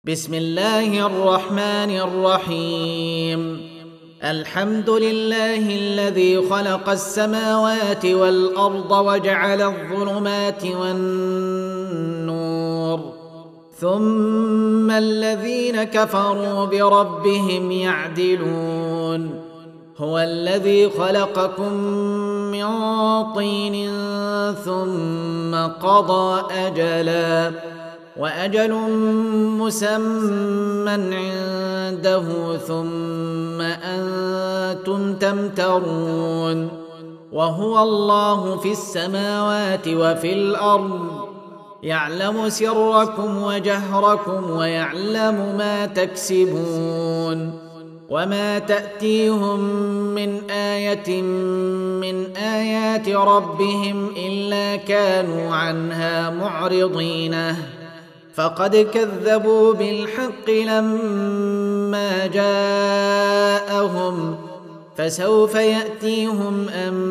بسم الله الرحمن الرحيم. الحمد لله الذي خلق السماوات والأرض وجعل الظلمات والنور، ثم الذين كفروا بربهم يعدلون. هو الذي خلقكم من طين ثم قضى أجلا، وأجل مسمى عنده، ثم أنتم تمترون. وهو الله في السماوات وفي الأرض، يعلم سركم وجهركم ويعلم ما تكسبون. وما تأتيهم من آية من آيات ربهم إلا كانوا عنها معرضين. فقد كذبوا بالحق لما جاءهم، فسوف يأتيهم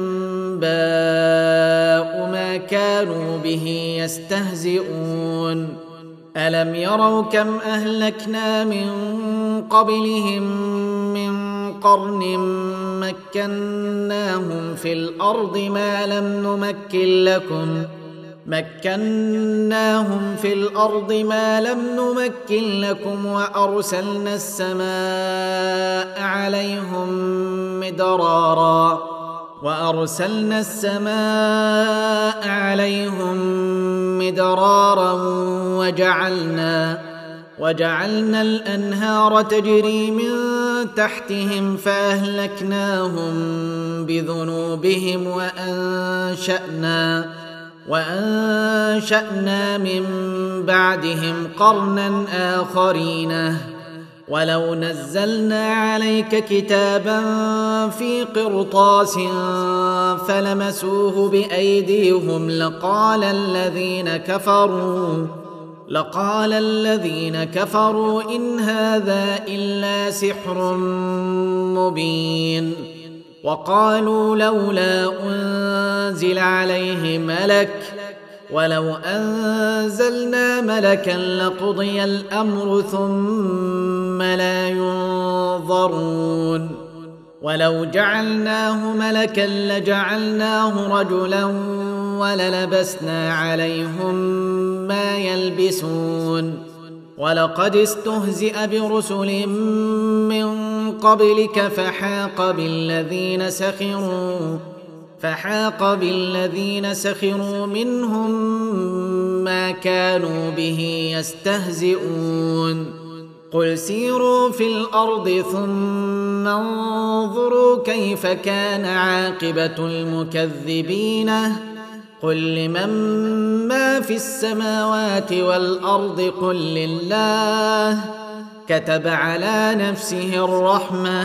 أنباء ما كانوا به يستهزئون. ألم يروا كم أهلكنا من قبلهم من قرن مكناهم في الأرض ما لم نمكن لكم وأرسلنا السماء عليهم مدرارا وجعلنا الأنهار تجري من تحتهم فأهلكناهم بذنوبهم وأنشأنا من بعدهم قرنا آخرين. ولو نزلنا عليك كتابا في قرطاس فلمسوه بأيديهم لقال الذين كفروا إن هذا إلا سحر مبين. وقالوا لولا أنزل عليه ملك، ولو أنزلنا ملكا لقضي الأمر ثم لا ينظرون. ولو جعلناه ملكا لجعلناه رجلا وللبسنا عليهم ما يلبسون. ولقد استهزئ برسل من قبلك فحاق بالذين سخروا منهم ما كانوا به يستهزئون. قل سيروا في الأرض ثم انظروا كيف كان عاقبة المكذبين. قل لمن ما في السماوات والأرض قل لله، كتب على نفسه الرحمة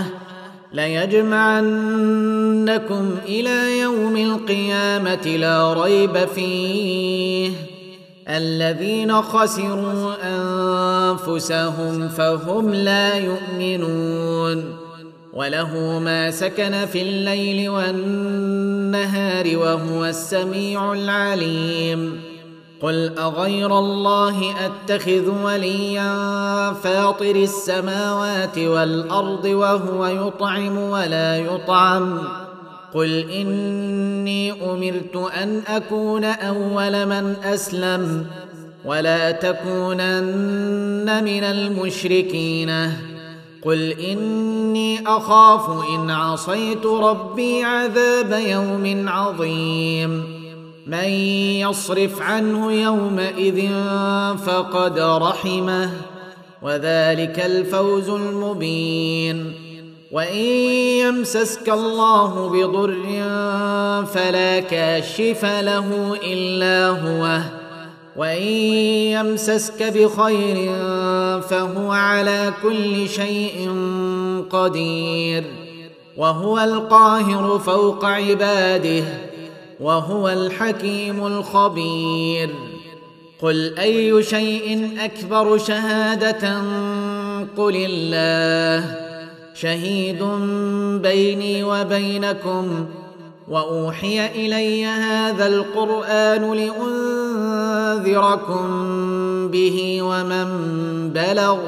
ليجمعنكم إلى يوم القيامة لا ريب فيه. الذين خسروا أنفسهم فهم لا يؤمنون. وله ما سكن في الليل والنهار وهو السميع العليم. قل أغير الله أتخذ وليا فاطر السماوات والأرض وهو يطعم ولا يطعم. قل إني أمرت أن أكون أول من أسلم ولا تكونن من المشركين. قل إني أخاف إن عصيت ربي عذاب يوم عظيم. من يصرف عنه يومئذ فقد رحمه، وذلك الفوز المبين. وإن يمسسك الله بضر فلا كاشف له إلا هو، وإن يمسسك بخير فهو على كل شيء قدير. وهو القاهر فوق عباده، وهو الحكيم الخبير. قل أي شيء أكبر شهادة؟ قل الله. شهيد بيني وبينكم وأوحي إلي هذا القرآن لأنذركم به ومن بلغ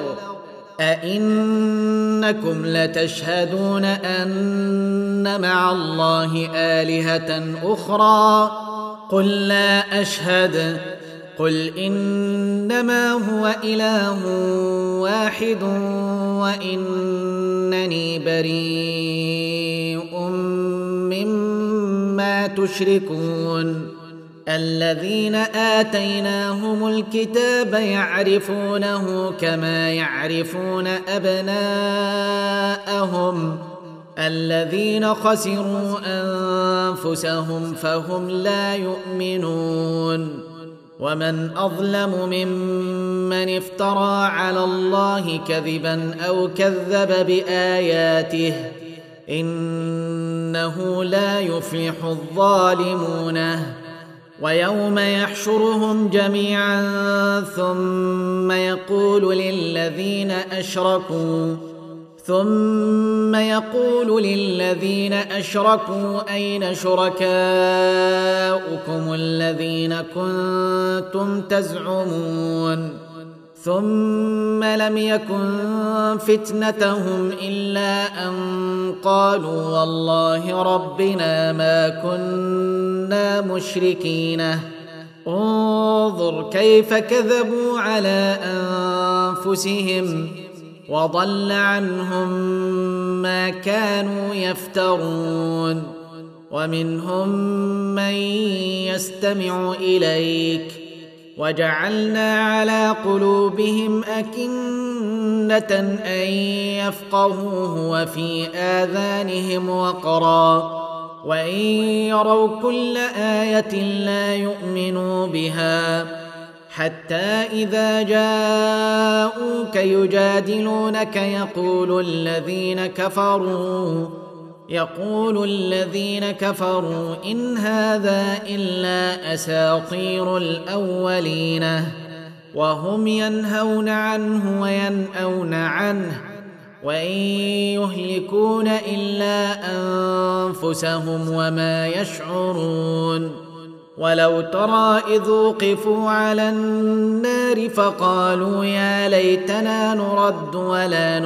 أئنكم لتشهدون أن مع الله آلهة أخرى قل لا أشهد قل إنما هو إله واحد وإنني بريء مما تشركون الذين آتيناهم الكتاب يعرفونه كما يعرفون أبناءهم الذين خسروا أنفسهم فهم لا يؤمنون ومن أظلم ممن افترى على الله كذبا أو كذب بآياته إنه لا يفلح الظالمون ويوم يحشرهم جميعا ثم يقول للذين أشركوا أين شركاؤكم الذين كنتم تزعمون ثم لم يكن فتنتهم إلا أن قالوا والله ربنا ما كنا مشركين انظر كيف كذبوا على أنفسهم وضل عنهم ما كانوا يفترون ومنهم من يستمع إليك وجعلنا على قلوبهم أكنة أن يفقهوه وفي آذانهم وقرا وإن يروا كل آية لا يؤمنوا بها حتى إذا جاءوك يجادلونك يقول الذين كفروا إن هذا إلا أساطير الأولين وهم ينهون عنه وينأون عنه وإن يهلكون إلا أنفسهم وما يشعرون ولو ترى إذ وقفوا على النار فقالوا يا ليتنا نرد ولا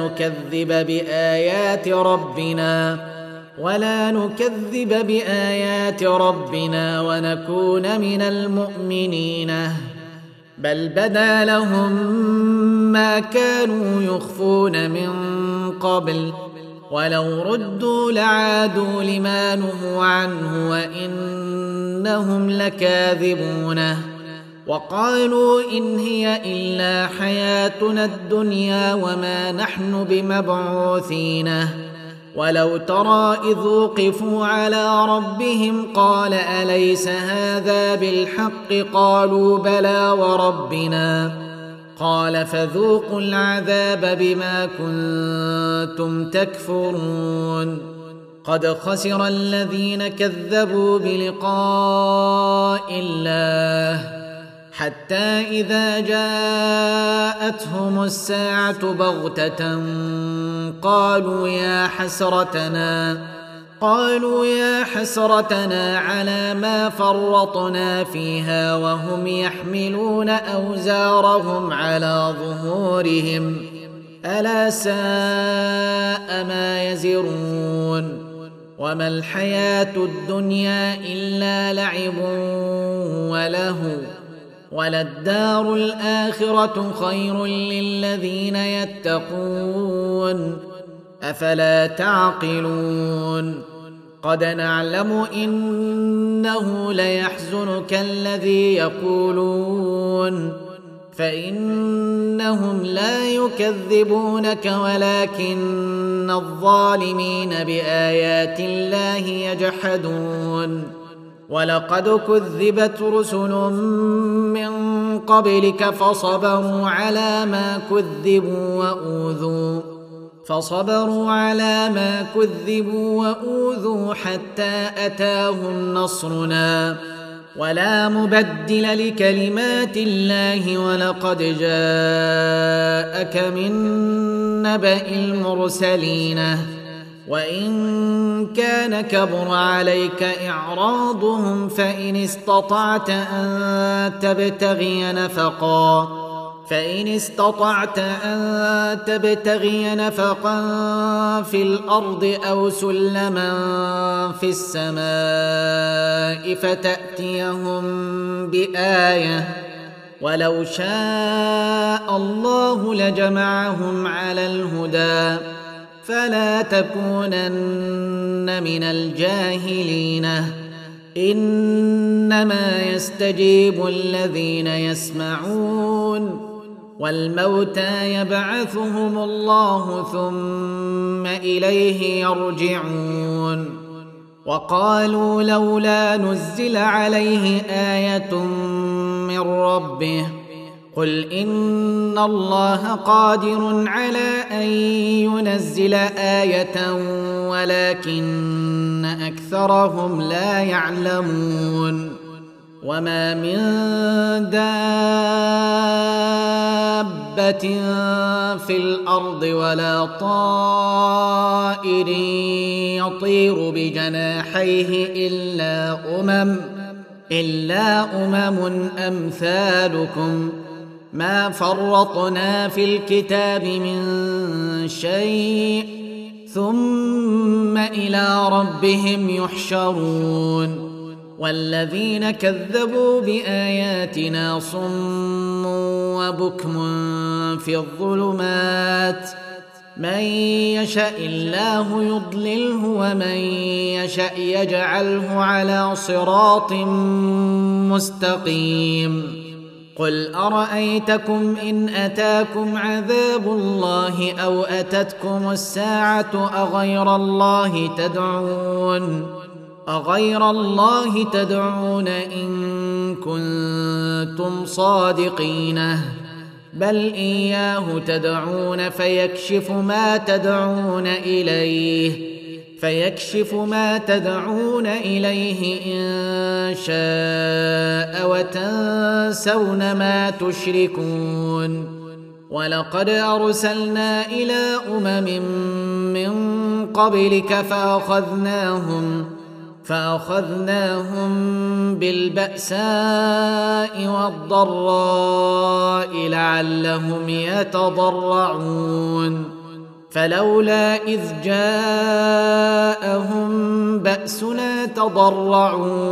نكذب بآيات ربنا ونكون من المؤمنين بل بدا لهم ما كانوا يخفون من قبل ولو ردوا لعادوا لما نهوا عنه وإنهم لكاذبون وقالوا إن هي إلا حياتنا الدنيا وما نحن بمبعوثين ولو ترى إذ وقفوا على ربهم قال أليس هذا بالحق قالوا بلى وربنا قال فذوقوا العذاب بما كنتم تكفرون قد خسر الذين كذبوا بلقاء الله حتى إذا جاءتهم الساعة بغتة قالوا يا حسرتنا على ما فرطنا فيها وهم يحملون أوزارهم على ظهورهم ألا ساء ما يزرون وما الحياة الدنيا إلا لعب ولهو وللدار الآخرة خير للذين يتقون أفلا تعقلون قد نعلم إنه ليحزنك الذي يقولون فإنهم لا يكذبونك ولكن الظالمين بآيات الله يجحدون ولقد كذبت رسل من قبلك فصبروا على ما كذبوا وأوذوا حتى أتاهم نصرنا ولا مبدل لكلمات الله ولقد جاءك من نبأ المرسلين وإن كان كبر عليك إعراضهم فإن استطعت أن تبتغي نفقا في الأرض أو سلما في السماء فتأتيهم بآية ولو شاء الله لجمعهم على الهدى فلا تكونن من الجاهلين إنما يستجيب الذين يسمعون والموتى يبعثهم الله ثم إليه يرجعون وقالوا لولا نزل عليه آية من ربه قل إن الله قادر على أن ينزل آية ولكن أكثرهم لا يعلمون وما من دابة في الأرض ولا طائر يطير بجناحيه إلا أمم أمثالكم ما فرطنا في الكتاب من شيء ثم إلى ربهم يحشرون والذين كذبوا بآياتنا صم وبكم في الظلمات من يشاء الله يضلله ومن يشاء يجعله على صراط مستقيم قل أرأيتكم إن أتاكم عذاب الله أو أتتكم الساعة أغير الله تدعون إن كنتم صادقين بل إياه تدعون فيكشف ما تدعون إليه إن شاء وتنسون ما تشركون ولقد أرسلنا إلى أمم من قبلك فأخذناهم بالبأساء والضراء لعلهم يتضرعون فلولا إذ جاءهم بأسنا تضرعوا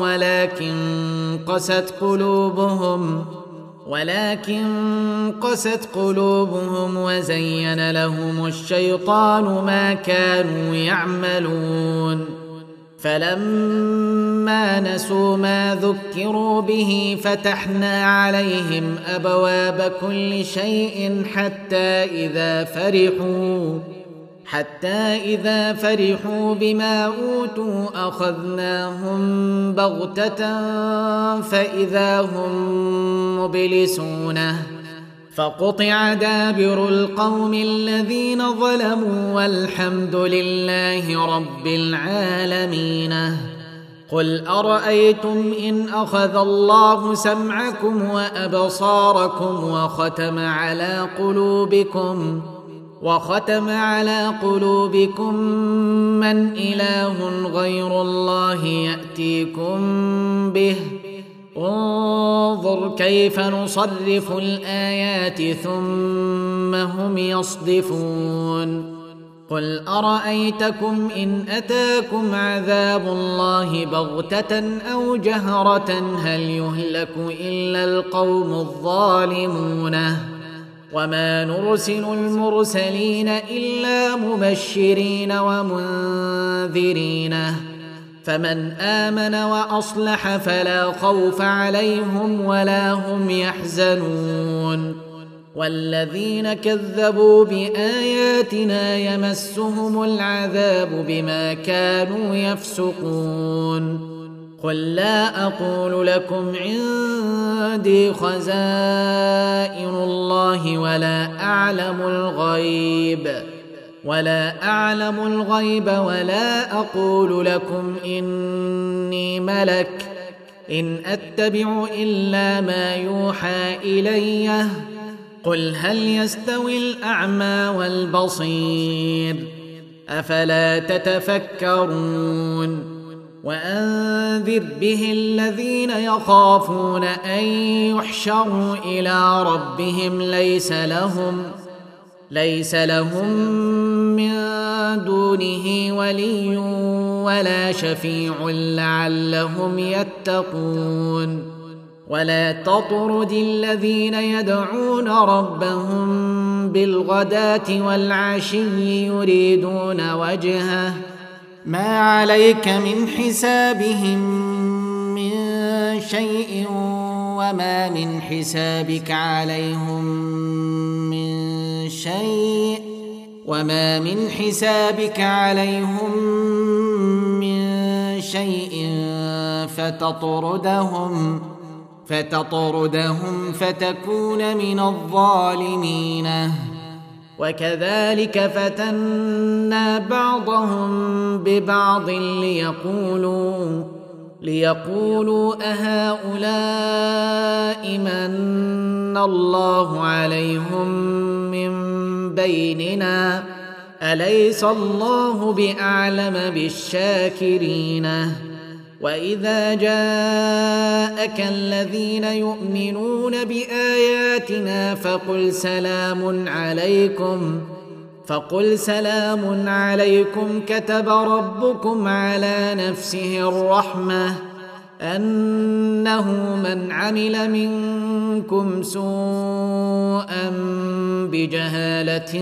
ولكن قست قلوبهم وزين لهم الشيطان ما كانوا يعملون فلما نسوا ما ذكروا به فتحنا عليهم أبواب كل شيء حتى إذا فرحوا بما أوتوا أخذناهم بغتة فإذا هم مبلسون فقطع دابر القوم الذين ظلموا والحمد لله رب العالمين قل أرأيتم إن أخذ الله سمعكم وأبصاركم وختم على قلوبكم من إله غير الله يأتيكم به انظر كيف نصرف الآيات ثم هم يصدفون قل أرأيتكم إن أتاكم عذاب الله بغتة أو جهرة هل يهلك إلا القوم الظالمون وما نرسل المرسلين إلا مبشرين ومنذرين فمن آمن وأصلح فلا خوف عليهم ولا هم يحزنون والذين كذبوا بآياتنا يمسهم العذاب بما كانوا يفسقون قل لا أقول لكم عندي خزائن الله ولا أعلم الغيب ولا أقول لكم إني ملك إن أتبع إلا ما يوحى إلي قل هل يستوي الأعمى والبصير أفلا تتفكرون وأنذر به الذين يخافون أن يحشروا إلى ربهم ليس لهم من دونه ولي ولا شفيع لعلهم يتقون ولا تطرد الذين يدعون ربهم بالغداة والعشي يريدون وجهه ما عليك من حسابهم من شيء وما من حسابك عليهم من شيء فتطردهم فتكون من الظالمين وكذلك فتنا بعضهم ببعض ليقولوا أهؤلاء من الله عليهم من بيننا أليس الله بأعلم بالشاكرين وإذا جاءك الذين يؤمنون بآياتنا فقل سلام عليكم كتب ربكم على نفسه الرحمة أنه من عمل منكم سوءا بجهالة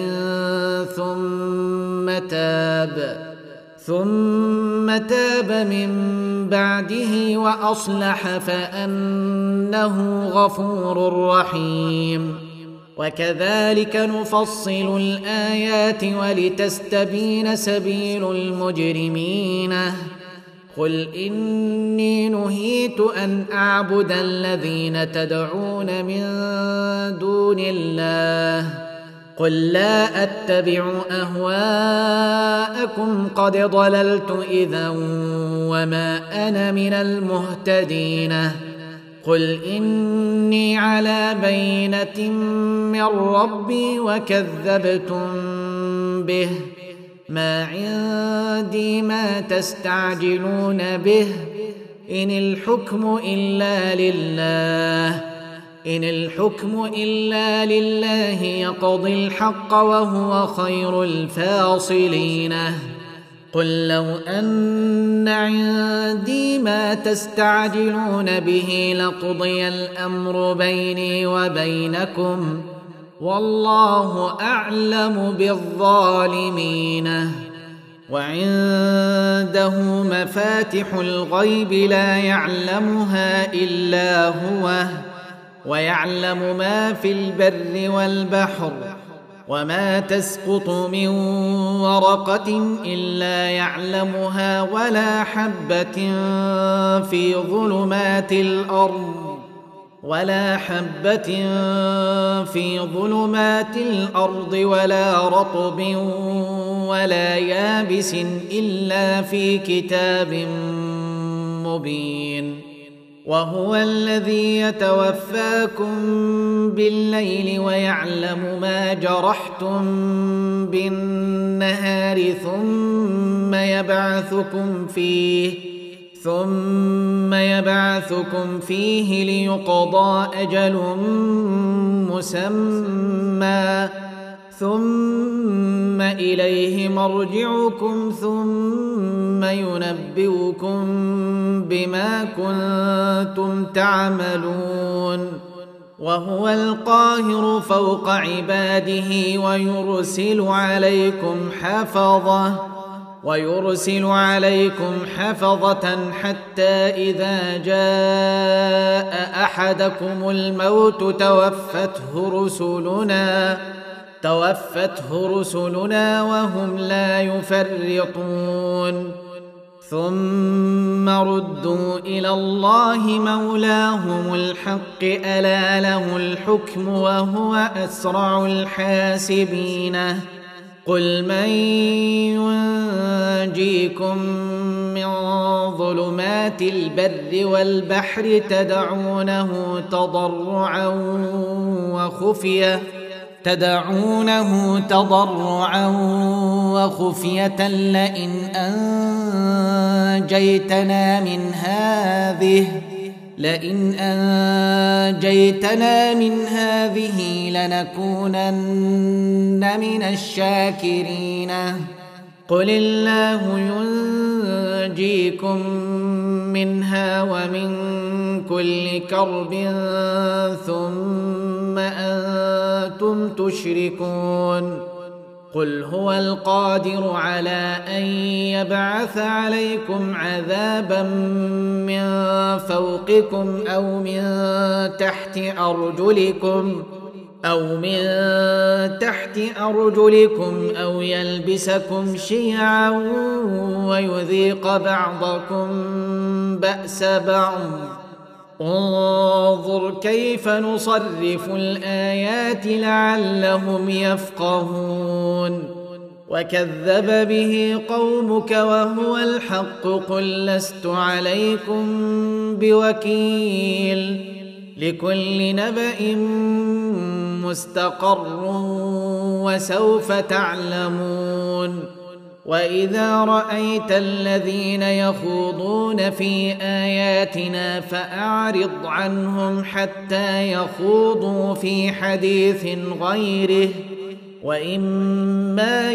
ثم تاب من بعده وأصلح فأنه غفور رحيم وكذلك نفصل الآيات ولتستبين سبيل المجرمين قل إني نهيت أن أعبد الذين تدعون من دون الله قل لا أتبع أهواءكم قد ضللت إذا وما أنا من المهتدين قل إني على بينة من ربي وكذبتم به ما عندي ما تستعجلون به إن الحكم إلا لله يقضي الحق وهو خير الفاصلين قل لو أن عندي ما تستعجلون به لقضي الأمر بيني وبينكم والله أعلم بالظالمين وعنده مفاتح الغيب لا يعلمها إلا هو ويعلم ما في البر والبحر وما تسقط من ورقة إلا يعلمها ولا حبة في ظلمات الأرض ولا رطب ولا يابس إلا في كتاب مبين وهو الذي يتوفاكم بالليل ويعلم ما جرحتم بالنهار ثم يبعثكم فيه ليقضى أجل مسمى ثم إليه مرجعكم ثم ينبئكم بما كنتم تعملون وهو القاهر فوق عباده ويرسل عليكم حفظة حتى إذا جاء أحدكم الموت توفته رسلنا وهم لا يفرطون ثم ردوا إلى الله مولاهم الحق ألا له الحكم وهو أسرع الحاسبين قل من ينجيكم من ظلمات البر والبحر تدعونه تضرعا تدعونه تضرعا وخفية لئن أنجيتنا من هذه لنكونن من الشاكرين قل الله ينجيكم منها ومن كل كرب ثم أنتم تشركون قل هو القادر على أن يبعث عليكم عذابا من فوقكم أو من تحت أرجلكم أو يلبسكم شيعا ويذيق بعضكم بأس بعض انظر كيف نصرف الآيات لعلهم يفقهون وكذب به قومك وهو الحق قل لست عليكم بوكيل لكل نبأ مستقر وسوف تعلمون وإذا رأيت الذين يخوضون في آياتنا فأعرض عنهم حتى يخوضوا في حديث غيره وإما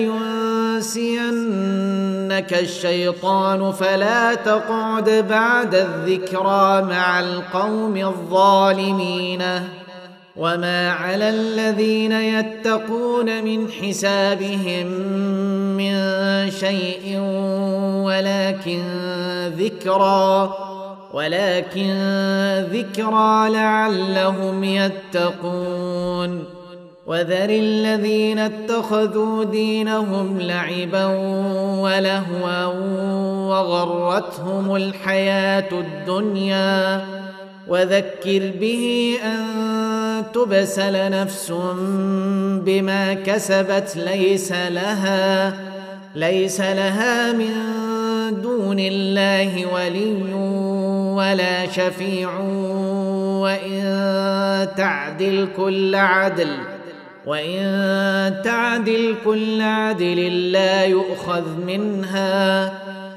ينسينك الشيطان فلا تقعد بعد الذكرى مع القوم الظالمين وما على الذين يتقون من حسابهم من شيء ولكن ذكرى لعلهم يتقون وذر الذين اتخذوا دينهم لعبا ولهوا وغرتهم الحياة الدنيا وذكر به أن تبسل نفس بما كسبت ليس لها من دون الله ولي ولا شفيع وإن تعدل كل عدل لا يؤخذ منها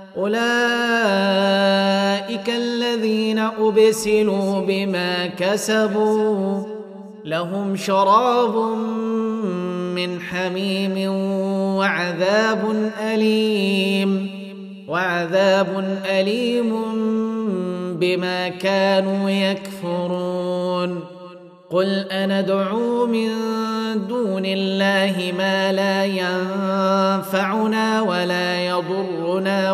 أولئك الذين أبسلوا بما كسبوا لهم شراب من حميم وعذاب أليم بما كانوا يكفرون قل أندعو من دون الله ما لا ينفعنا ولا يضرنا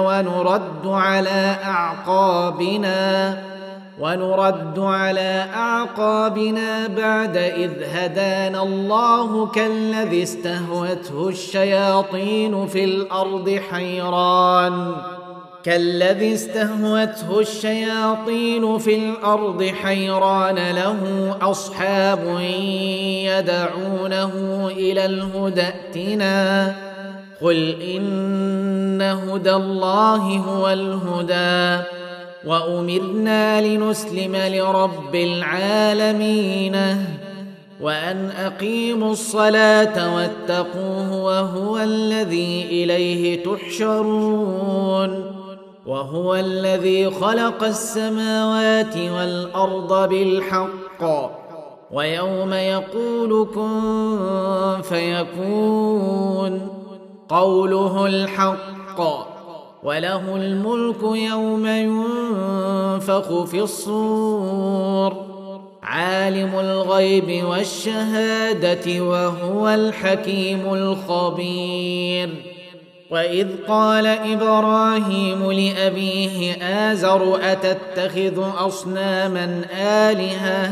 ونرد على أعقابنا بعد إذ هدانا الله كالذي استهوته الشياطين في الأرض حيران له أصحاب يدعونه إلى الهدى ائتنا قل إن هدى الله هو الهدى وأمرنا لنسلم لرب العالمين وأن أقيموا الصلاة واتقوه وهو الذي إليه تحشرون وهو الذي خلق السماوات والأرض بالحق ويوم يقول كن فيكون قوله الحق وله الملك يوم ينفخ في الصور عالم الغيب والشهادة وهو الحكيم الخبير وإذ قال إبراهيم لأبيه آزر أتتخذ أصناما آلهة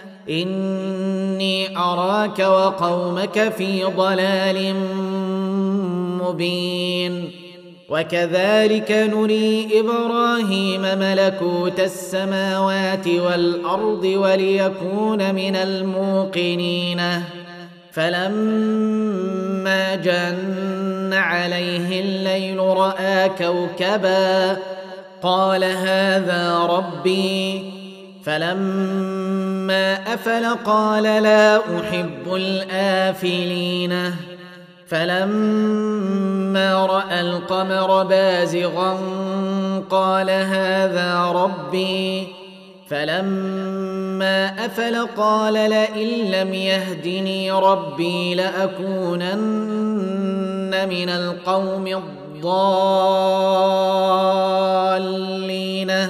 إني أراك وقومك في ضلال مبين وكذلك نري إبراهيم ملكوت السماوات والأرض وليكون من الموقنين فلما جن عليه الليل رأى كوكبا قال هذا ربي فلما أفل قال لا أحب الآفلين فلما رأى القمر بازغا قال هذا ربي فلما أفل قال لئن لم يهدني ربي لأكونن من القوم الضالين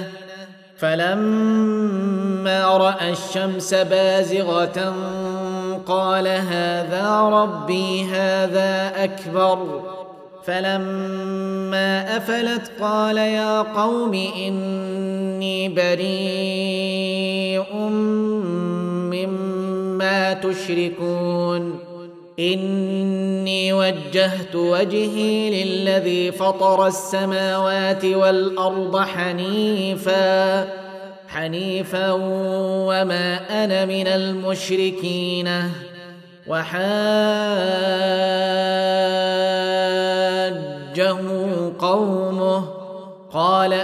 فلما رأى الشمس بازغة قال هذا ربي هذا أكبر فلما أفلت قال يا قوم إني بريء مما تشركون إني وجهت وجهي للذي فطر السماوات والأرض حنيفا وما أنا من المشركين وحاجه قومه قال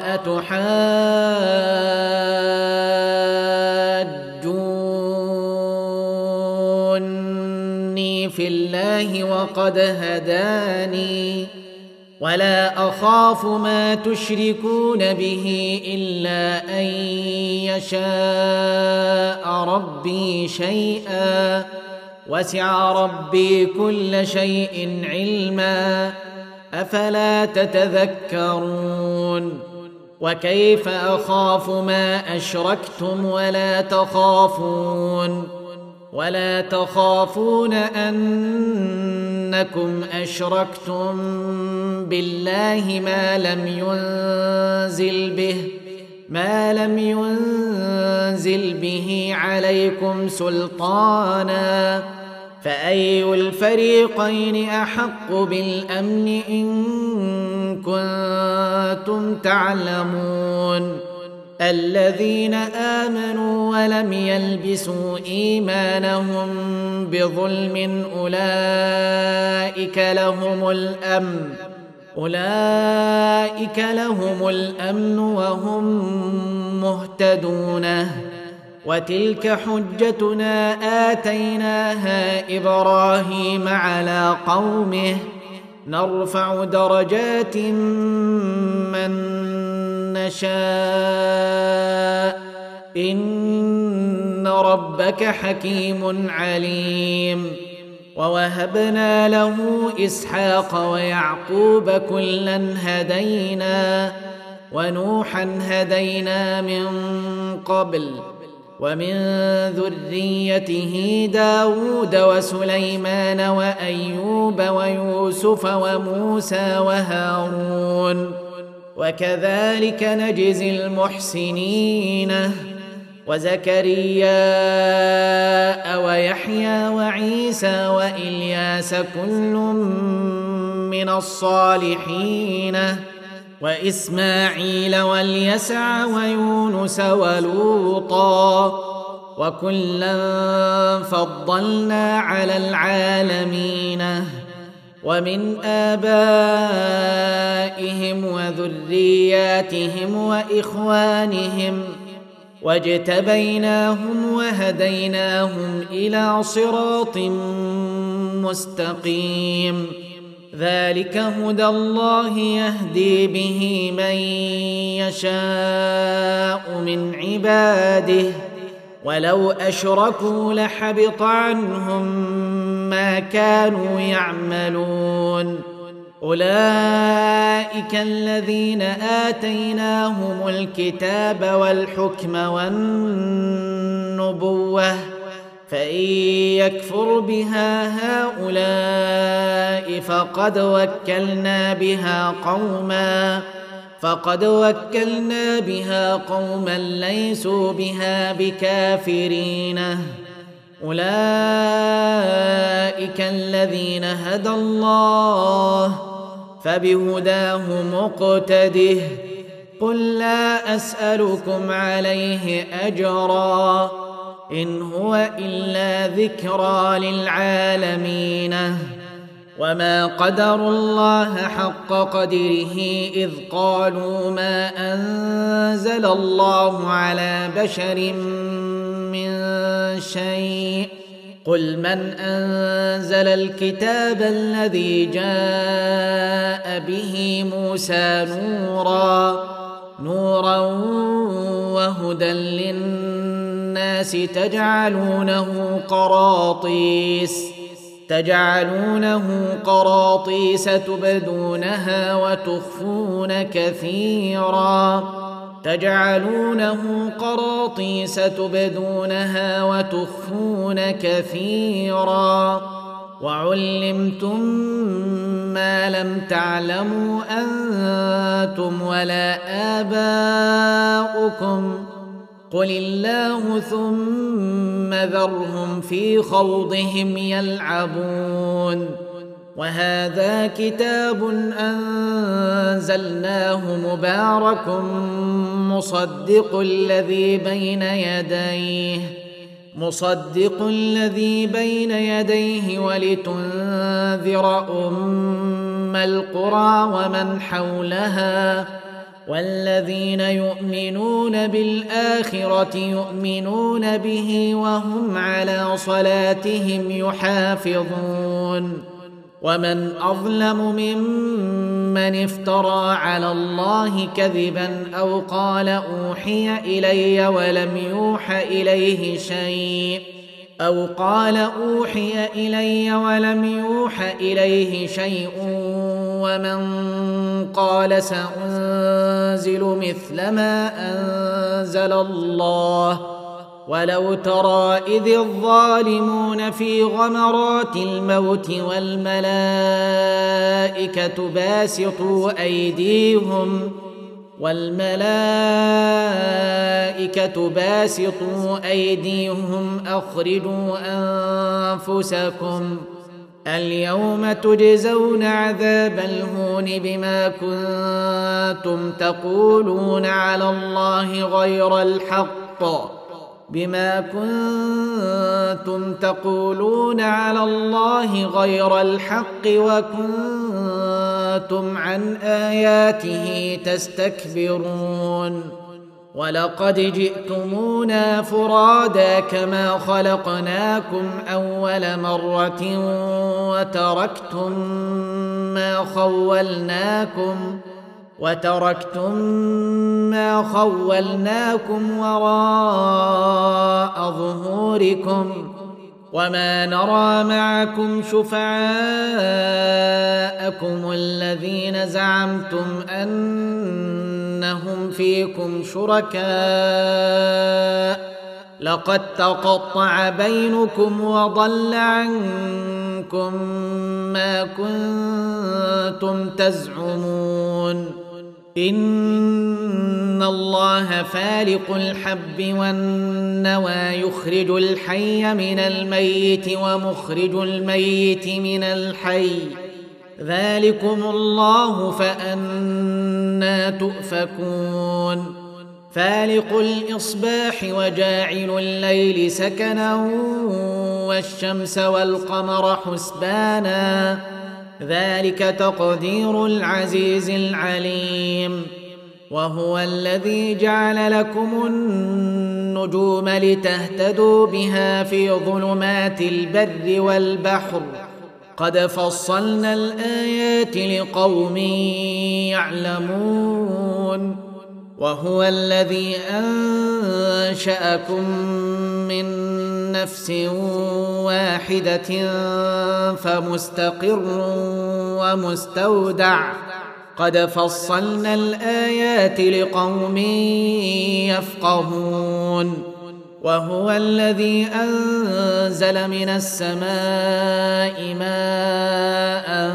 أتحاجوني في الله وقد هداني ولا أخاف ما تشركون به إلا أن يشاء ربي شيئا وسع ربي كل شيء علما أفلا تتذكرون وكيف أخاف ما أشركتم ولا تخافون أنكم أشركتم بالله ما لم ينزل به عليكم سلطانا فأي الفريقين أحق بالأمن إن كنتم تعلمون الذين آمنوا ولم يلبسوا إيمانهم بظلم أولئك لهم الأمن وهم مهتدون وتلك حجتنا آتيناها إبراهيم على قومه نرفع درجات من نشاء إن ربك حكيم عليم ووهبنا له إسحاق ويعقوب كلا هدينا ونوحا هدينا من قبل ومن ذريته داود وسليمان وأيوب ويوسف وموسى وهارون وكذلك نجزي المحسنين وزكريا ويحيى وعيسى وإلياس كل من الصالحين وإسماعيل واليسع ويونس ولوطا وكلا فضلنا على العالمين ومن آبائهم وذرياتهم وإخوانهم واجتبيناهم وهديناهم إلى صراط مستقيم ذلك هدى الله يهدي به من يشاء من عباده ولو أشركوا لحبط عنهم ما كانوا يعملون أولئك الذين آتيناهم الكتاب والحكم والنبوة فإن يكفر بها هؤلاء فقد وكلنا بها قوما ليسوا بها بكافرين أولئك الذين هدى الله فبهداه مقتده قل لا أسألكم عليه أجرا إن هو إلا ذكرى للعالمين وما قدروا الله حق قدره إذ قالوا ما أنزل الله على بشر من شيء قل من أنزل الكتاب الذي جاء به موسى نورا وهدى للناس تجعلونه قراطيس تبدونها وتخفون كثيرا وعلمتم ما لم تعلموا أنتم ولا آباؤكم قل الله ثم ذرهم في خوضهم يلعبون وهذا كتاب أنزلناه مبارك مصدق الذي بين يديه ولتنذر أم القرى ومن حولها والذين يؤمنون بالآخرة يؤمنون به وهم على صلاتهم يحافظون ومن أظلم ممن افترى على الله كذبا أو قال أوحي إلي ولم يوحى إليه شيء ومن قال سأنزل مثل ما أنزل الله ولو ترى إذ الظالمون في غمرات الموت والملائكة باسطوا أيديهم أخرجوا أنفسكم اليوم تجزون عذاب الهون بما كنتم تقولون على الله غير الحق وكنتم عن آياته تستكبرون ولقد جئتمونا فرادا كما خلقناكم أول مرة وتركتم ما خولناكم وراء ظهوركم وما نرى معكم شفعاءكم الذين زعمتم أنهم فيكم شركاء لقد تقطع بينكم وضل عنكم ما كنتم تزعمون إن الله فالق الحب والنوى يخرج الحي من الميت ومخرج الميت من الحي ذلكم الله فأنى تؤفكون فالق الإصباح وجاعل الليل سكنا والشمس والقمر حسبانا ذلك تقدير العزيز العليم وهو الذي جعل لكم النجوم لتهتدوا بها في ظلمات البر والبحر قد فصلنا الآيات لقوم يعلمون وهو الذي أنشأكم من نفس واحدة فمستقر ومستودع قد فصلنا الآيات لقوم يفقهون وهو الذي أنزل من السماء ماء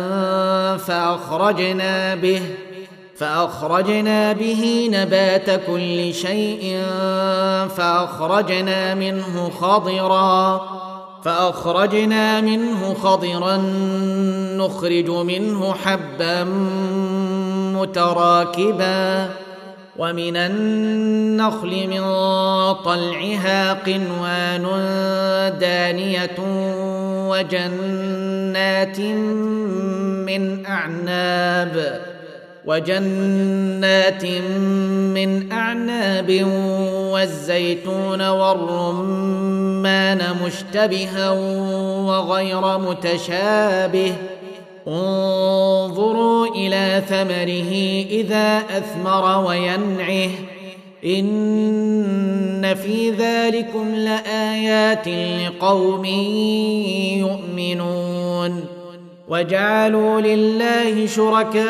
فأخرجنا به نبات كل شيء فأخرجنا منه خضرا نخرج منه حبا متراكبا ومن النخل من طلعها قنوان دانية وجنات من أعناب والزيتون والرمان مشتبها وغير متشابه انظروا إلى ثمره إذا أثمر وينعه إن في ذلكم لآيات لقوم يؤمنون وجعلوا لله شركاء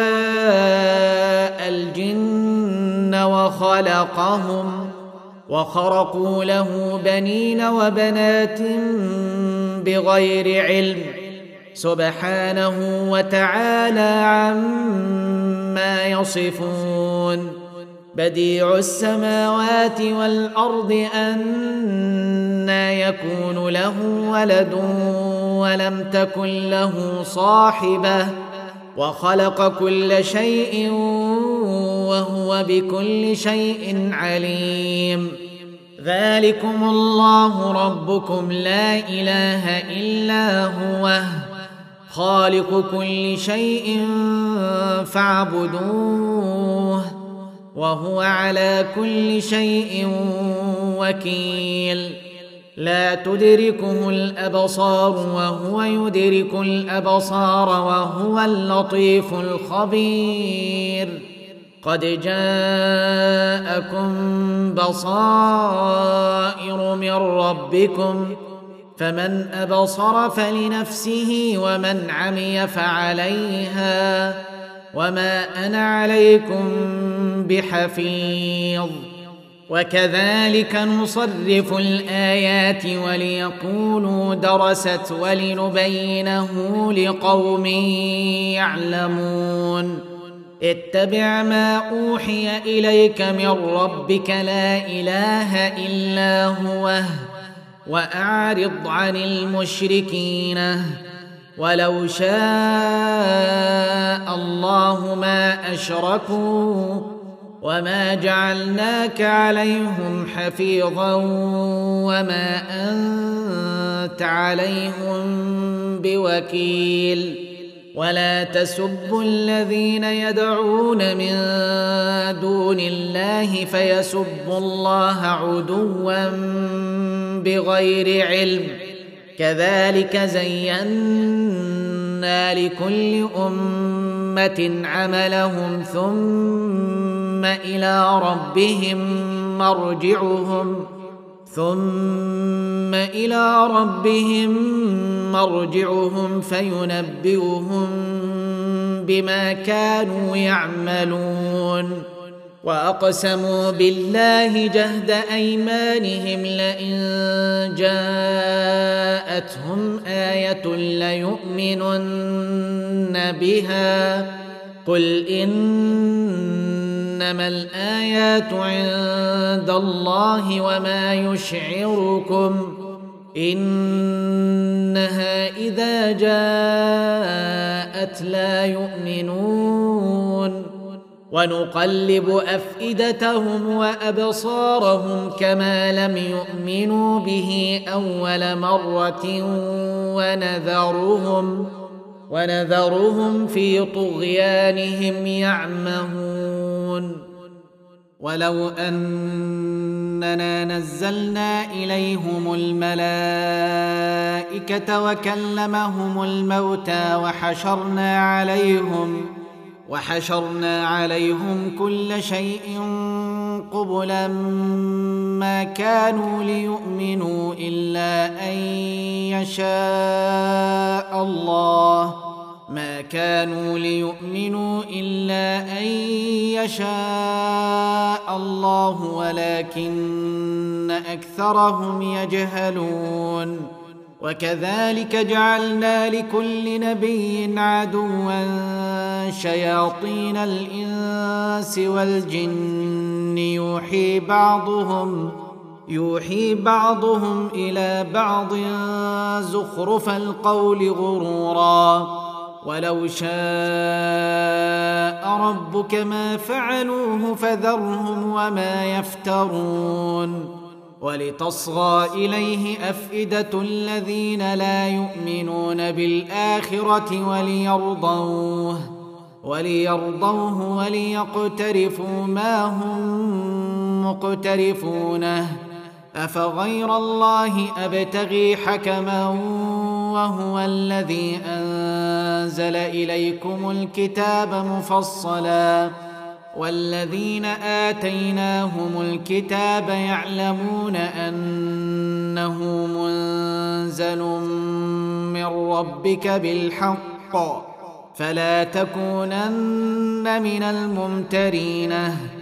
الجن وخلقهم وخرقوا له بنين وبنات بغير علم سبحانه وتعالى عما يصفون بديع السماوات والأرض أنى يكون له ولد ولم تكن له صاحبة وخلق كل شيء وهو بكل شيء عليم ذلكم الله ربكم لا إله إلا هو خالق كل شيء فاعبدوه وهو على كل شيء وكيل لا تدركه الأبصار وهو يدرك الأبصار وهو اللطيف الخبير قد جاءكم بصائر من ربكم فمن أبصر فلنفسه ومن عمي فعليها وما أنا عليكم بحفيظ وكذلك نصرف الآيات وليقولوا درست ولنبينه لقوم يعلمون اتبع ما أوحي إليك من ربك لا إله إلا هو وأعرض عن المشركين ولو شاء الله ما أشركوا وما جعلناك عليهم حفيظا وما أنت عليهم بوكيل ولا تسبوا الذين يدعون من دون الله فيسبوا الله عدوا بغير علم كذلك زينا لكل أمة عملهم ثم إلى ربهم مرجعهم فينبئهم بما كانوا يعملون وأقسموا بالله جهد أيمانهم لئن جاءتهم آية ليؤمنن بها قل إنما الآيات عند الله وما يشعركم إنها إذا جاءت لا يؤمنون ونقلب أفئدتهم وأبصارهم كما لم يؤمنوا به أول مرة ونذرهم في طغيانهم يعمهون ولو أننا نزلنا إليهم الملائكة وكلمهم الموتى وحشرنا عليهم كل شيء قبلا ما كانوا ليؤمنوا إلا أن يشاء الله ولكن أكثرهم يجهلون وكذلك جعلنا لكل نبي عدوا شياطين الإنس والجن يوحي بعضهم إلى بعض زخرف القول غرورا ولو شاء ربك ما فعلوه فذرهم وما يفترون ولتصغى إليه أفئدة الذين لا يؤمنون بالآخرة وليرضوه وليقترفوا ما هم مقترفونه أفغير الله أبتغي حكما وهو الذي أنزل إليكم الكتاب مفصلا والذين آتيناهم الكتاب يعلمون أنه منزل من ربك بالحق فلا تكونن من الممترين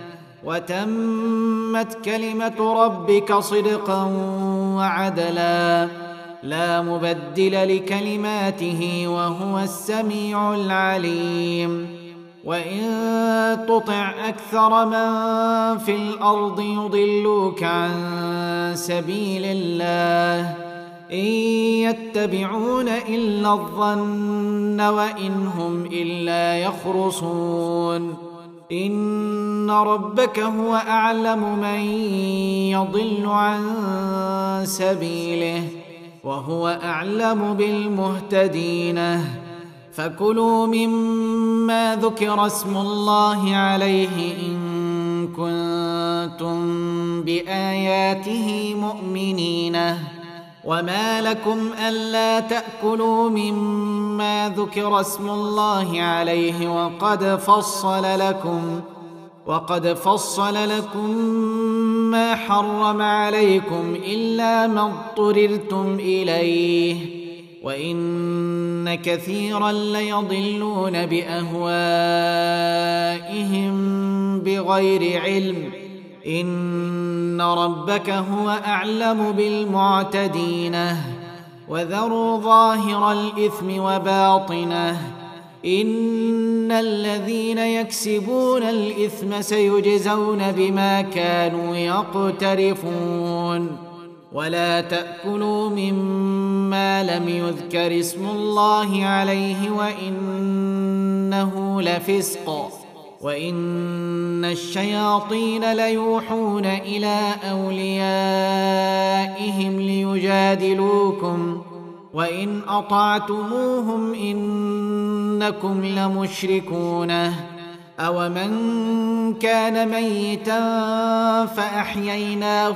وتمت كلمة ربك صدقا وعدلا لا مبدل لكلماته وهو السميع العليم وإن تطع أكثر من في الأرض يضلوك عن سبيل الله إن يتبعون إلا الظن وإن هم إلا يخرصون إن ربك هو أعلم من يضل عن سبيله وهو أعلم بالمهتدين فكلوا مما ذكر اسم الله عليه إن كنتم بآياته مؤمنين وما لكم ألا تأكلوا مما ذكر اسم الله عليه وقد فصل لكم ما حرم عليكم إلا ما اضطررتم إليه وإن كثيرا ليضلون بأهوائهم بغير علم إن ربك هو أعلم بالمعتدين وذروا ظاهر الإثم وباطنه إن الذين يكسبون الإثم سيجزون بما كانوا يقترفون ولا تأكلوا مما لم يذكر اسم الله عليه وإنه لفسق وإن الشياطين ليوحون إلى أوليائهم ليجادلوكم وإن أطعتموهم إنكم لمشركون أومن كان ميتا فأحييناه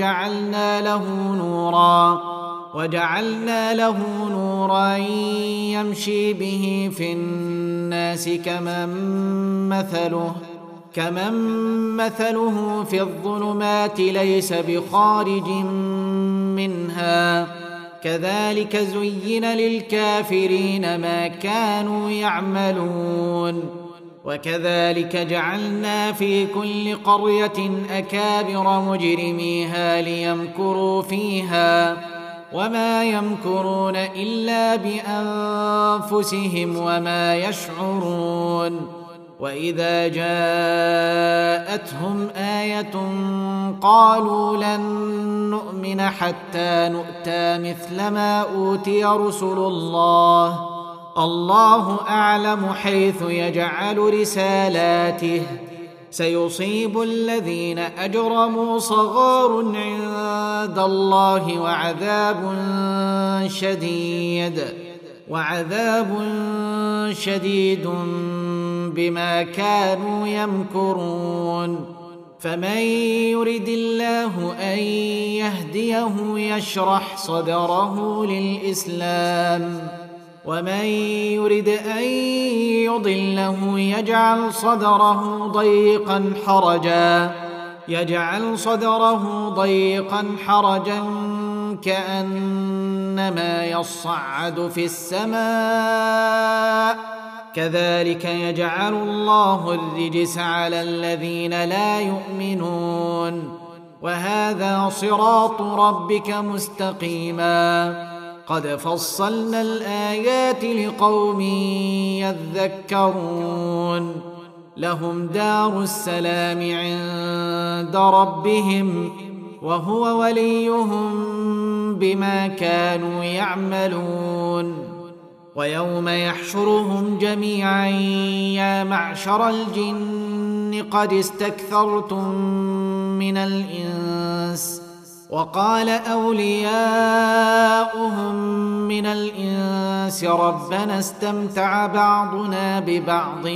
وجعلنا له نورا يمشي به في الناس كمن مثله في الظلمات ليس بخارج منها كذلك زين للكافرين ما كانوا يعملون وكذلك جعلنا في كل قرية أكابر مجرميها ليمكروا فيها وما يمكرون إلا بأنفسهم وما يشعرون وإذا جاءتهم آية قالوا لن نؤمن حتى نؤتى مثل ما أوتي رسل الله أعلم حيث يجعل رسالاته سيصيب الذين أجرموا صغار عند الله وعذاب شديد بما كانوا يمكرون فمن يرد الله أن يهديه يشرح صدره للإسلام ومن يرد أن يضله يجعل صدره ضيقا حرجا كأنما يصعد في السماء كذلك يجعل الله الرجس على الذين لا يؤمنون وهذا صراط ربك مستقيما قد فصلنا الآيات لقوم يذكرون لهم دار السلام عند ربهم وهو وليهم بما كانوا يعملون ويوم يحشرهم جميعا يا معشر الجن قد استكثرتم من الإنس وقال أولياؤهم من الإنس ربنا استمتع بعضنا ببعض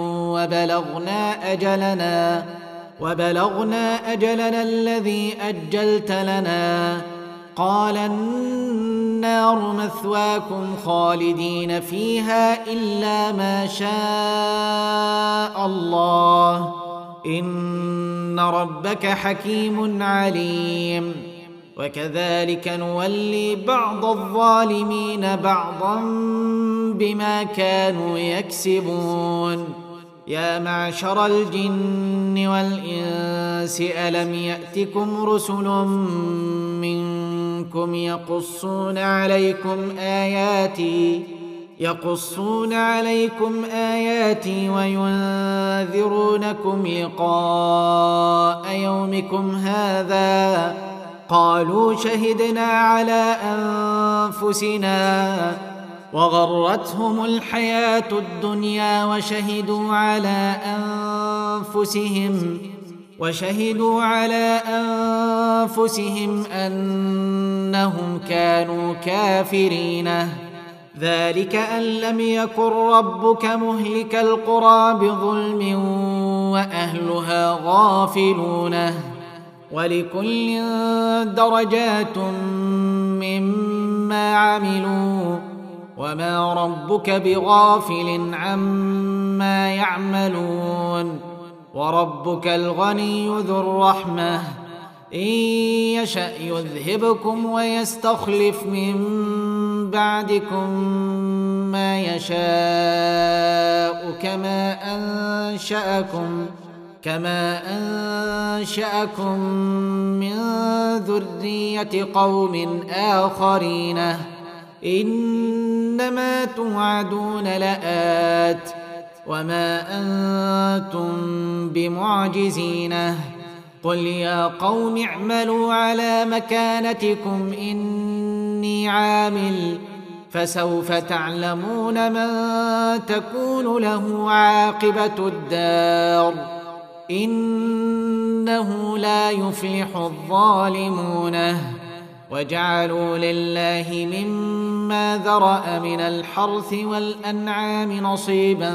وبلغنا أجلنا الذي أجلت لنا قال النار مثواكم خالدين فيها إلا ما شاء الله إن ربك حكيم عليم. وكذلك نولي بعض الظالمين بعضا بما كانوا يكسبون. يا معشر الجن والإنس ألم يأتكم رسل منكم يقصون عليكم آياتي وينذرونكم لقاء يومكم هذا قالوا شهدنا على أنفسنا وغرتهم الحياة الدنيا وشهدوا على أنفسهم أنهم كانوا كافرين. ذلك أن لم يكن ربك مهلك القرى بظلم وأهلها غافلون. ولكل درجات مما عملوا وما ربك بغافل عما يعملون. وربك الغني ذو الرحمة إن يشأ يذهبكم ويستخلف من بعدكم ما يشاء كما أنشأكم من ذرية قوم آخرين إنما توعدون لآت وما أنتم بمعجزين. قل يا قوم اعملوا على مكانتكم إني عامل فسوف تعلمون من تكون له عاقبة الدار إنه لا يفلح الظالمون. وجعلوا لله مما ذرأ من الحرث والأنعام نصيبا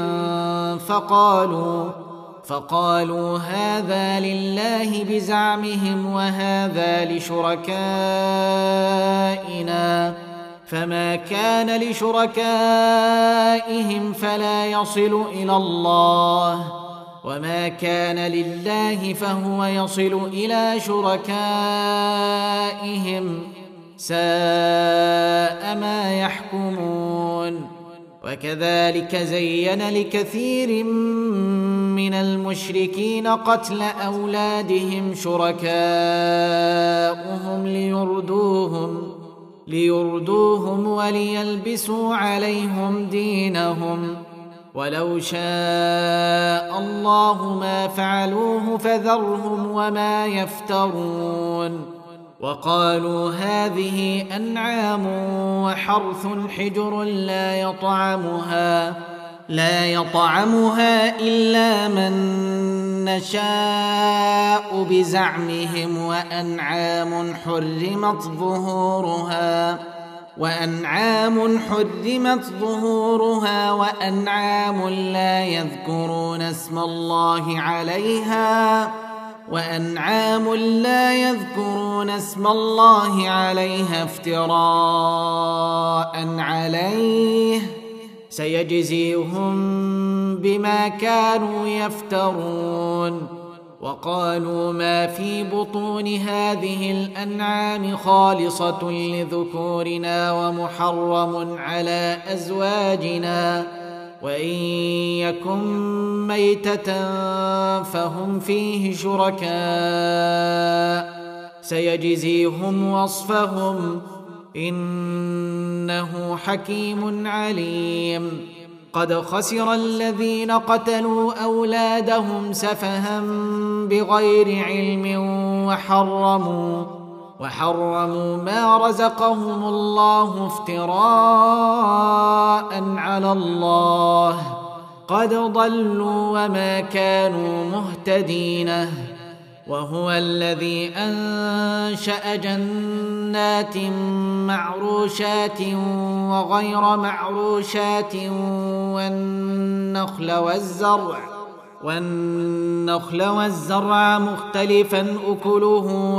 فقالوا هذا لله بزعمهم وهذا لشركائنا فما كان لشركائهم فلا يصل إلى الله وما كان لله فهو يصل إلى شركائهم ساء ما يحكمون. وكذلك زين لكثير من المشركين قتل أولادهم شركاؤهم ليردوهم وليلبسوا عليهم دينهم ولو شاء الله ما فعلوه فذرهم وما يفترون. وقالوا هذه أنعام وحرث حجر لا يطعمها إلا من نشاء بزعمهم وأنعام حرمت ظهورها وأنعام لا يذكرون اسم الله عليها افتراء عليه سيجزيهم بما كانوا يفترون. وقالوا ما في بطون هذه الأنعام خالصة لذكورنا ومحرم على أزواجنا وإن يكن ميتة فهم فيه شركاء سيجزيهم وصفهم إنه حكيم عليم. قد خسر الذين قتلوا أولادهم سفها بغير علم وحرموا ما رزقهم الله افتراء على الله قد ضلوا وما كانوا مهتدين. وهو الذي أنشأ جنات معروشات وغير معروشات والنخل والزرع مختلفا أكله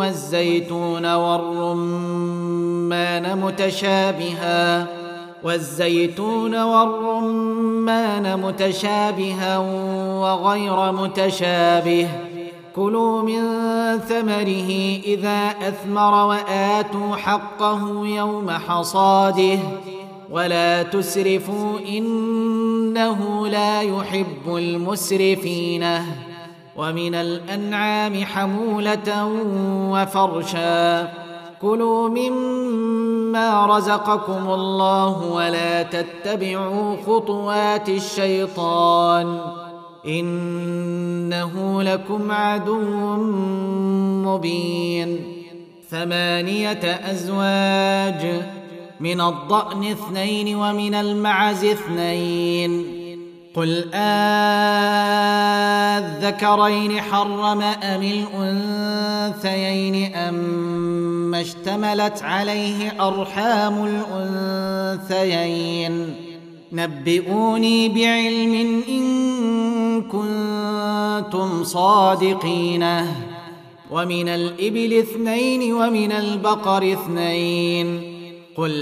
والزيتون والرمان متشابها وغير متشابه. كلوا من ثمره إذا أثمر وآتوا حقه يوم حصاده ولا تسرفوا إنه لا يحب المسرفين. ومن الأنعام حمولة وفرشا كلوا مما رزقكم الله ولا تتبعوا خطوات الشيطان إنه لكم عدو مبين. 8 أزواج من الضأن 2 ومن المعز 2. قل الذكرين حرم أم الأنثيين أما اشتملت عليه أرحام الأنثيين نبئوني بعلم إن كنتم صادقين. ومن الإبل 2 ومن البقر 2. قل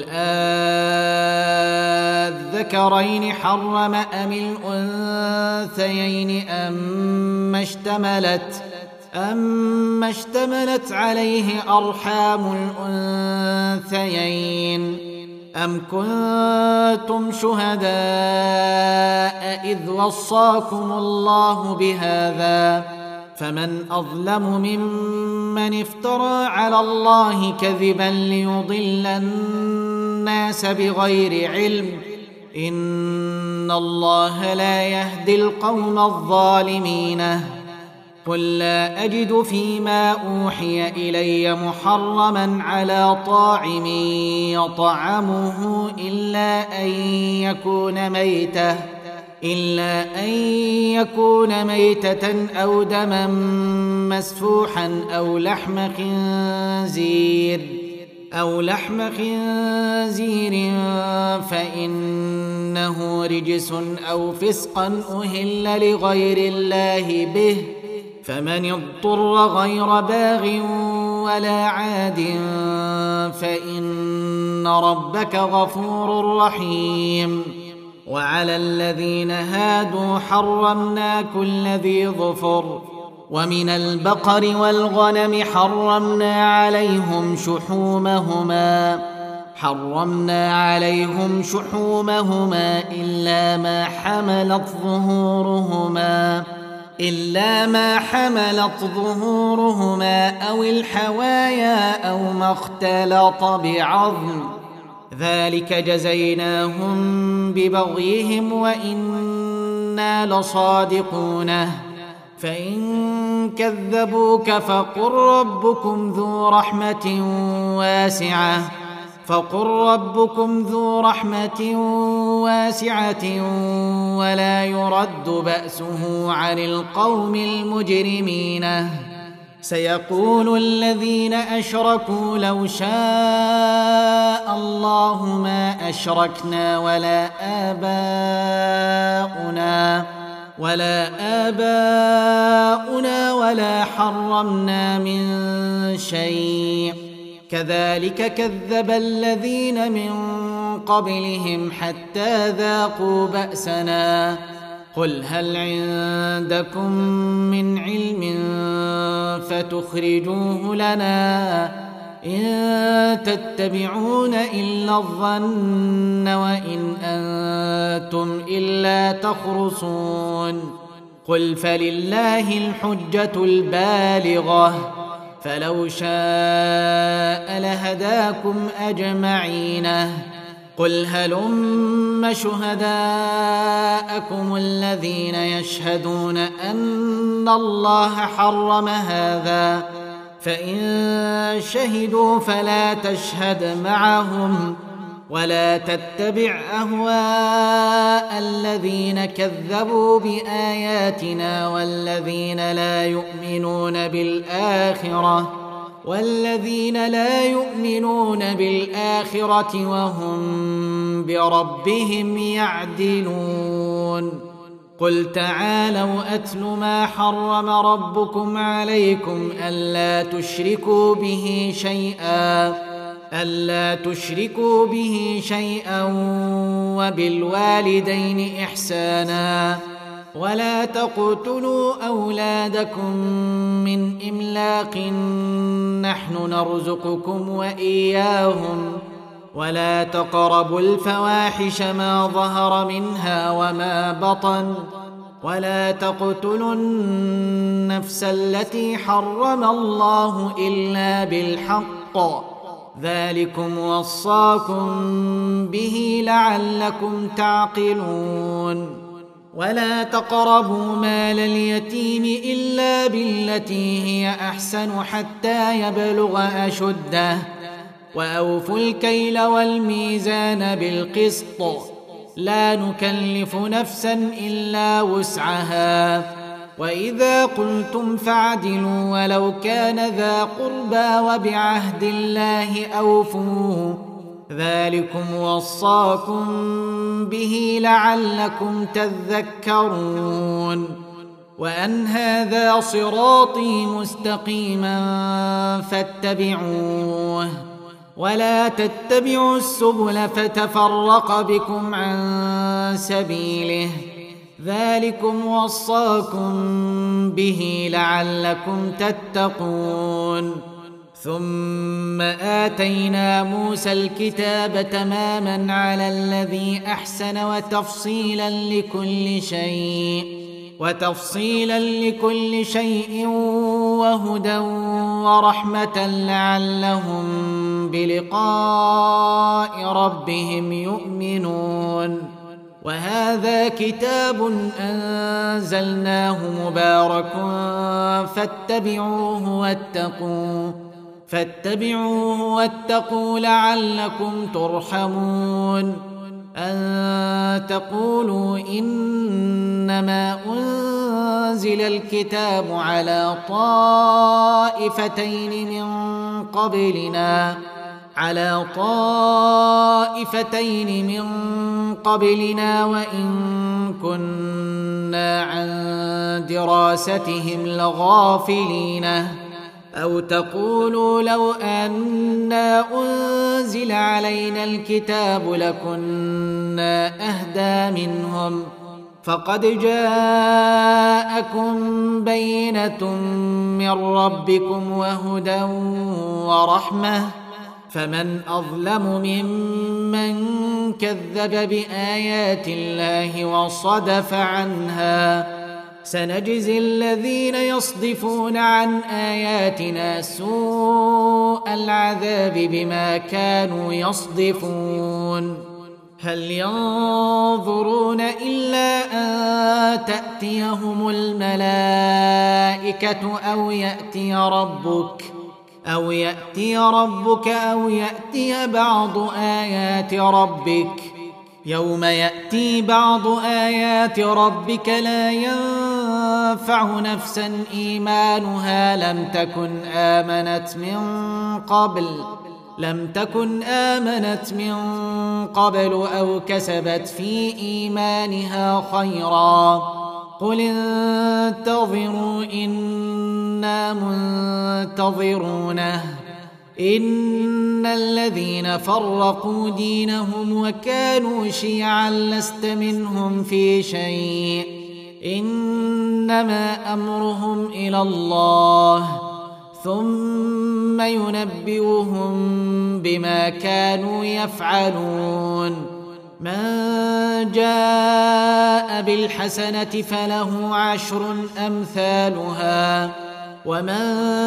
الذكرين حرم أم الأنثيين أما اشتملت عليه أرحام الأنثيين أم كنتم شهداء إذ وصاكم الله بهذا فمن أظلم ممن افترى على الله كذبا ليضل الناس بغير علم إن الله لا يهدي القوم الظالمين. قل لا أجد فيما أوحي إلي محرما على طاعم يطعمه إلا أن يكون ميتة أو دما مسفوحا أو لحم خنزير فإنه رجس أو فسقا أهل لغير الله به فمن اضطر غير باغ ولا عاد فإن ربك غفور رحيم. وعلى الذين هادوا حرمنا كل ذي ظفر ومن البقر والغنم حرمنا عليهم شحومهما إلا ما حملت ظهورهما أو الحوايا أو ما اختلط بعظم ذلك جزيناهم ببغيهم وإنا لصادقون. فإن كذبوك فقل ربكم ذو رحمة واسعة ولا يرد بأسه عن القوم المجرمين. سيقول الذين أشركوا لو شاء الله ما أشركنا ولا آباؤنا ولا حرمنا من شيء كذلك كذب الذين من قبلهم حتى ذاقوا بأسنا. قل هل عندكم من علم فتخرجوه لنا إن تتبعون إلا الظن وإن أنتم إلا تخرصون. قل فلله الحجة البالغة فلو شاء لهداكم أجمعين. قل هلم شهداءكم الذين يشهدون أن الله حرم هذا فإن شهدوا فلا تشهد معهم ولا تتبع أهواء الذين كذبوا بآياتنا والذين لا يؤمنون بالآخرة وهم بربهم يعدلون. قل تعالوا أتل ما حرم ربكم عليكم ألا تشركوا به شيئا وبالوالدين إحسانا ولا تقتلوا أولادكم من إملاق نحن نرزقكم وإياهم ولا تقربوا الفواحش ما ظهر منها وما بطن ولا تقتلوا النفس التي حرم الله إلا بالحق ذلكم وصاكم به لعلكم تعقلون. ولا تقربوا مال اليتيم إلا بالتي هي أحسن حتى يبلغ أشده وأوفوا الكيل والميزان بالقسط لا نكلف نفسا إلا وسعها وإذا قلتم فاعدلوا ولو كان ذا قربى وبعهد الله أوفوا ذلكم وصاكم به لعلكم تذكرون. وأن هذا صراطي مستقيما فاتبعوه ولا تتبعوا السبل فتفرق بكم عن سبيله ذلكم وصاكم به لعلكم تتقون. ثم آتينا موسى الكتاب تماما على الذي أحسن وتفصيلا لكل شيء وهدى ورحمة لعلهم بلقاء ربهم يؤمنون. وهذا كتاب أنزلناه مبارك فاتبعوه واتقوا لعلكم ترحمون. أن تقولوا إنما أنزل الكتاب على طائفتين من قبلنا وإن كنا عن دراستهم لغافلين. أو تقولوا لو أنا أنزل علينا الكتاب لكنا أهدى منهم فقد جاءكم بينة من ربكم وهدى ورحمة فمن أظلم ممن كذب بآيات الله وصدف عنها. سنجزي الذين يصدفون عن آياتنا سوء العذاب بما كانوا يصدفون. هل ينظرون إلا أن تأتيهم الملائكة أو يأتي ربك أو يأتي بعض آيات ربك. يوم يأتي بعض آيات ربك لا ينفع نفسا إيمانها لم تكن آمنت من قبل أو كسبت في إيمانها خيرا. قل انتظروا إنا منتظرون. إن الذين فرقوا دينهم وكانوا شيعا لست منهم في شيء إنما أمرهم إلى الله ثم ينبئهم بما كانوا يفعلون. من جاء بالحسنة فله 10 أمثالها ومن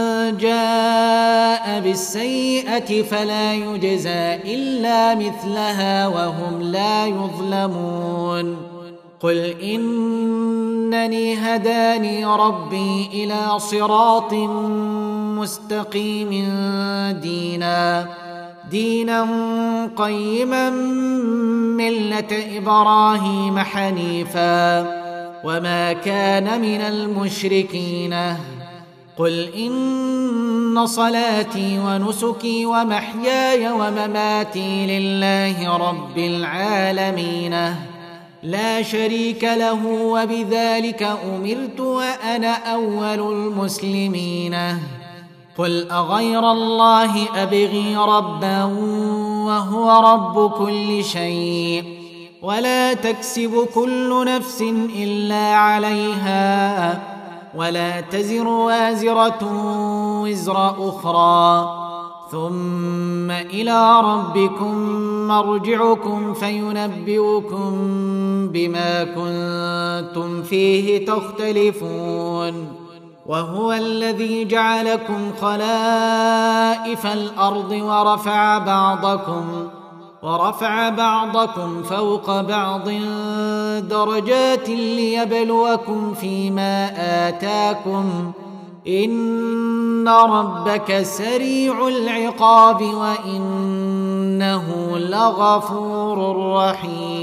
جاء بالسيئة فلا يجزى إلا مثلها وهم لا يظلمون. قل إنني هداني ربي إلى صراط مستقيم دينا قيما ملة إبراهيم حنيفا وما كان من المشركين قل إن صلاتي ونسكي ومحياي ومماتي لله رب العالمين لا شريك له وبذلك أمرت وأنا أول المسلمين قل أغير الله أبغي ربا وهو رب كل شيء ولا تكسب كل نفس إلا عليها ولا تزر وازرة وزر أخرى ثم إلى ربكم مرجعكم فينبئكم بما كنتم فيه تختلفون وهو الذي جعلكم خلائف الأرض ورفع بعضكم فوق بعض درجات ليبلوكم فيما آتاكم إن ربك سريع العقاب وإنه لغفور رحيم